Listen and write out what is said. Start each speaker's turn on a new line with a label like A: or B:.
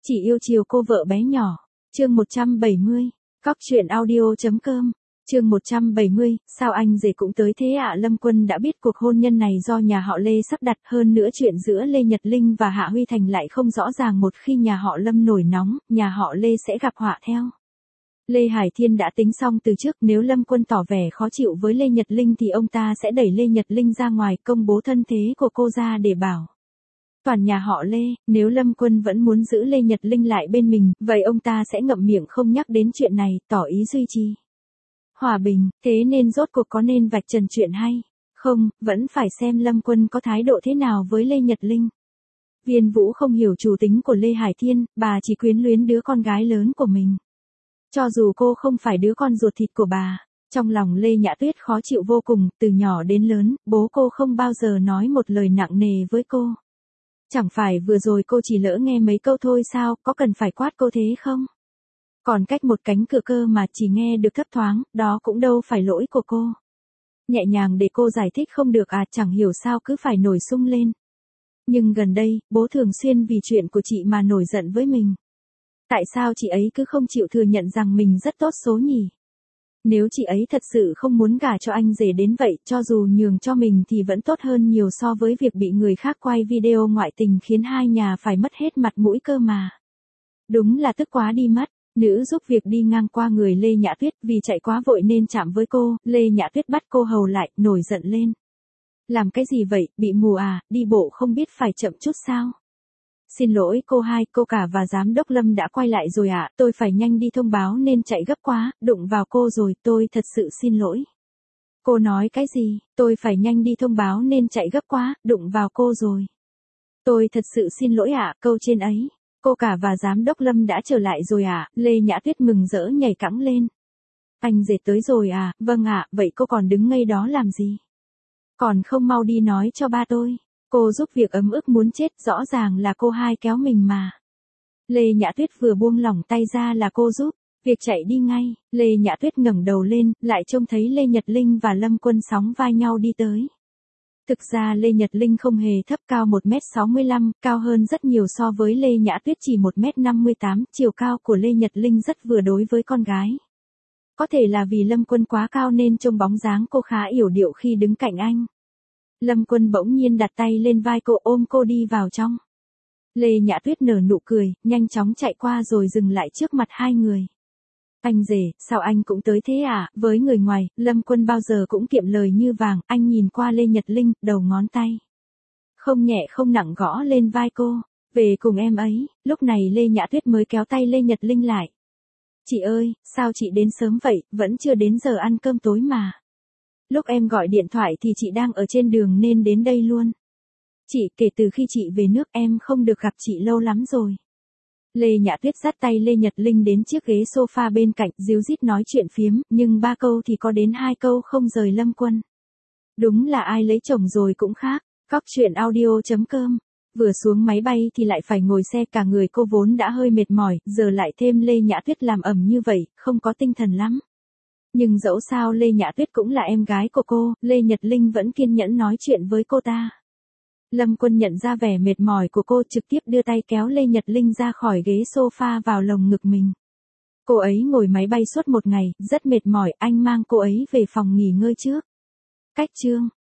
A: Chỉ yêu chiều cô vợ bé nhỏ. Chương 170. Cóc truyện audio.com. Chương 170, sao anh rể cũng tới thế ạ? Lâm Quân đã biết cuộc hôn nhân này do nhà họ Lê sắp đặt, hơn nữa chuyện giữa Lê Nhật Linh và Hạ Huy Thành lại không rõ ràng, một khi nhà họ Lâm nổi nóng, nhà họ Lê sẽ gặp họa theo. Lê Hải Thiên đã tính xong từ trước, nếu Lâm Quân tỏ vẻ khó chịu với Lê Nhật Linh thì ông ta sẽ đẩy Lê Nhật Linh ra ngoài, công bố thân thế của cô ra để bảo toàn nhà họ Lê. Nếu Lâm Quân vẫn muốn giữ Lê Nhật Linh lại bên mình, vậy ông ta sẽ ngậm miệng không nhắc đến chuyện này, tỏ ý duy trì hòa bình. Thế nên rốt cuộc có nên vạch trần chuyện hay không, vẫn phải xem Lâm Quân có thái độ thế nào với Lê Nhật Linh. Viên Vũ không hiểu chủ tính của Lê Hải Thiên, bà chỉ quyến luyến đứa con gái lớn của mình. Cho dù cô không phải đứa con ruột thịt của bà, trong lòng Lê Nhã Tuyết khó chịu vô cùng, từ nhỏ đến lớn, bố cô không bao giờ nói một lời nặng nề với cô. Chẳng phải vừa rồi cô chỉ lỡ nghe mấy câu thôi sao, có cần phải quát cô thế không? Còn cách một cánh cửa cơ mà chỉ nghe được thấp thoáng, đó cũng đâu phải lỗi của cô. Nhẹ nhàng để cô giải thích không được à, chẳng hiểu sao cứ phải nổi sung lên. Nhưng gần đây, bố thường xuyên vì chuyện của chị mà nổi giận với mình. Tại sao chị ấy cứ không chịu thừa nhận rằng mình rất tốt số nhỉ? Nếu chị ấy thật sự không muốn gả cho anh rể đến vậy, cho dù nhường cho mình thì vẫn tốt hơn nhiều so với việc bị người khác quay video ngoại tình khiến hai nhà phải mất hết mặt mũi cơ mà. Đúng là tức quá đi mất. Nữ giúp việc đi ngang qua người Lê Nhã Tuyết, vì chạy quá vội nên chạm với cô, Lê Nhã Tuyết bắt cô hầu lại, nổi giận lên. Làm cái gì vậy, bị mù à, đi bộ không biết phải chậm chút sao? Xin lỗi cô hai, cô cả và giám đốc Lâm đã quay lại rồi ạ, tôi phải nhanh đi thông báo nên chạy gấp quá, đụng vào cô rồi, tôi thật sự xin lỗi. Cô nói cái gì, tôi phải nhanh đi thông báo nên chạy gấp quá, đụng vào cô rồi. Tôi thật sự xin lỗi ạ, câu trên ấy. Cô cả và giám đốc Lâm đã trở lại rồi à? Lê Nhã Tuyết mừng rỡ nhảy cẫng lên. Anh rể tới rồi à? Vâng ạ, vậy cô còn đứng ngây đó làm gì? Còn không mau đi nói cho ba tôi. Cô giúp việc ấm ức muốn chết, rõ ràng là cô hai kéo mình mà. Lê Nhã Tuyết vừa buông lỏng tay ra là cô giúp việc chạy đi ngay. Lê Nhã Tuyết ngẩng đầu lên, lại trông thấy Lê Nhật Linh và Lâm Quân sóng vai nhau đi tới. Thực ra Lê Nhật Linh không hề thấp, cao 1m65, cao hơn rất nhiều so với Lê Nhã Tuyết chỉ 1m58, chiều cao của Lê Nhật Linh rất vừa đối với con gái. Có thể là vì Lâm Quân quá cao nên trông bóng dáng cô khá yểu điệu khi đứng cạnh anh. Lâm Quân bỗng nhiên đặt tay lên vai cô, ôm cô đi vào trong. Lê Nhã Tuyết nở nụ cười, nhanh chóng chạy qua rồi dừng lại trước mặt hai người. Anh rể, sao anh cũng tới thế à? Với người ngoài, Lâm Quân bao giờ cũng kiệm lời như vàng, anh nhìn qua Lê Nhật Linh, đầu ngón tay không nhẹ không nặng gõ lên vai cô. Về cùng em ấy. Lúc này Lê Nhã Tuyết mới kéo tay Lê Nhật Linh lại. Chị ơi, sao chị đến sớm vậy, vẫn chưa đến giờ ăn cơm tối mà. Lúc em gọi điện thoại thì chị đang ở trên đường nên đến đây luôn. Chị, kể từ khi chị về nước em không được gặp chị lâu lắm rồi. Lê Nhã Tuyết dắt tay Lê Nhật Linh đến chiếc ghế sofa bên cạnh, díu dít nói chuyện phiếm, nhưng 3 câu thì có đến 2 câu không rời Lâm Quân. Đúng là ai lấy chồng rồi cũng khác. Cóc truyện audio.com. Vừa xuống máy bay thì lại phải ngồi xe, cả người cô vốn đã hơi mệt mỏi, giờ lại thêm Lê Nhã Tuyết làm ẩm như vậy, không có tinh thần lắm. Nhưng dẫu sao Lê Nhã Tuyết cũng là em gái của cô, Lê Nhật Linh vẫn kiên nhẫn nói chuyện với cô ta. Lâm Quân nhận ra vẻ mệt mỏi của cô, trực tiếp đưa tay kéo Lê Nhật Linh ra khỏi ghế sofa vào lồng ngực mình. Cô ấy ngồi máy bay suốt một ngày, rất mệt mỏi, anh mang cô ấy về phòng nghỉ ngơi trước. Cách chương.